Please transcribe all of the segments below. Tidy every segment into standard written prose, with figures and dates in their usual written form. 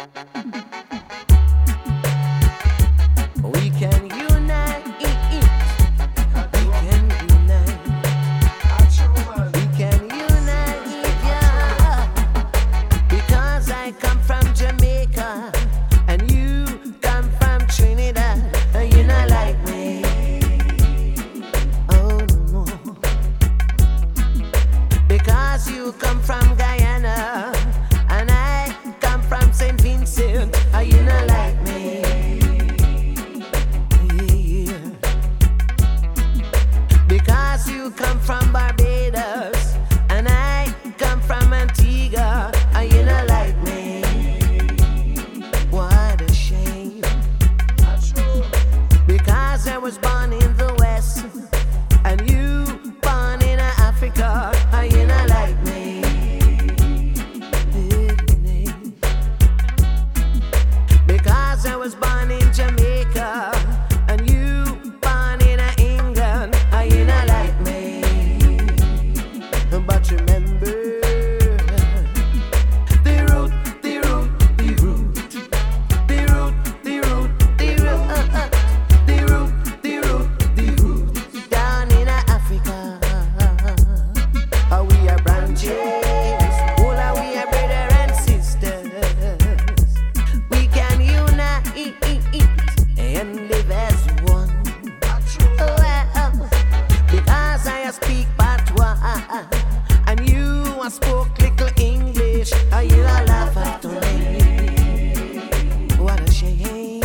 We can unite. We can unite. We can unite, yeah. Because I come from Jamaica and you come from Trinidad, and you're not like me. Oh no, because you come from Guyana and I come from St. Vincent, and you're not like me. Yeah. Because you come from Barbados and I come from Antigua, and you're not like me. What a shame. Because I was born in the West and you born in Africa, and you're not like me. Because I was born in Jamaica and you born in England, and you're not like me. But remember, the root, the root, the root, the root, the root, the root, the root, the root, the root, down in Africa. We are branches, all are we are brother and sisters. We can unite and live as one. Because I speak patois and you spoke little English, and you all laugh at me. What a shame.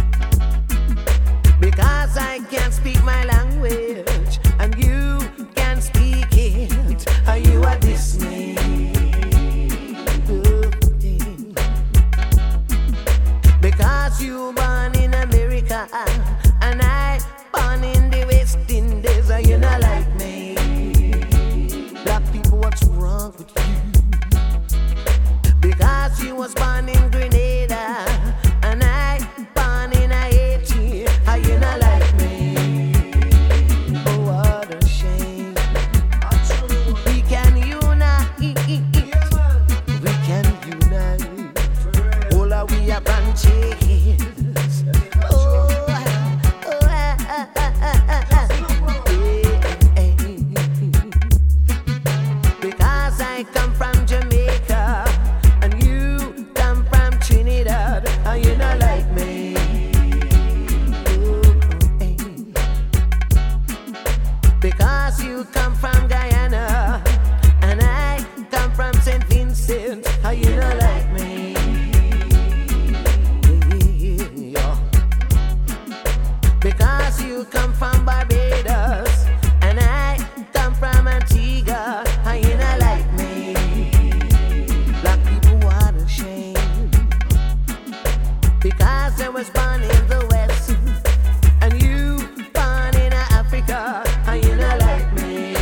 Because I can't speak my language and you can't speak it, and you are diss me. Because you born in America and I born in the West Indies, and you're not like me. Black people, what's wrong with you? Because you was born in Grenada and I born in Haiti, and you're not like me. Oh, what a shame. We can unite. We can unite. All are we are branches. Because I come from Jamaica and you come from Trinidad, and you're not like me. Because you come from Guyana and I come from St. Vincent, and you're not like me. Because you come from Barbados and I come from Antigua, and you're not like me. Black people, what a shame. Because I was born in the West and you born in Africa, and you're not like me.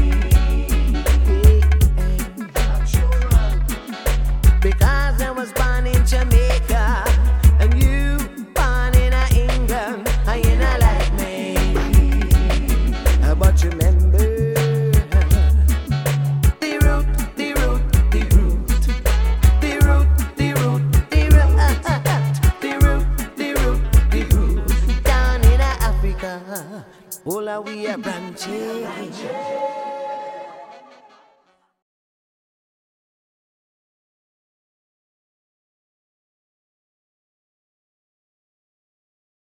Because I was born in Jamaica and you born in England, and you're not like me. But remember, the root, the root, the root, the root, the root, the root, the root, the root, the root, down in Africa, all are we are branches.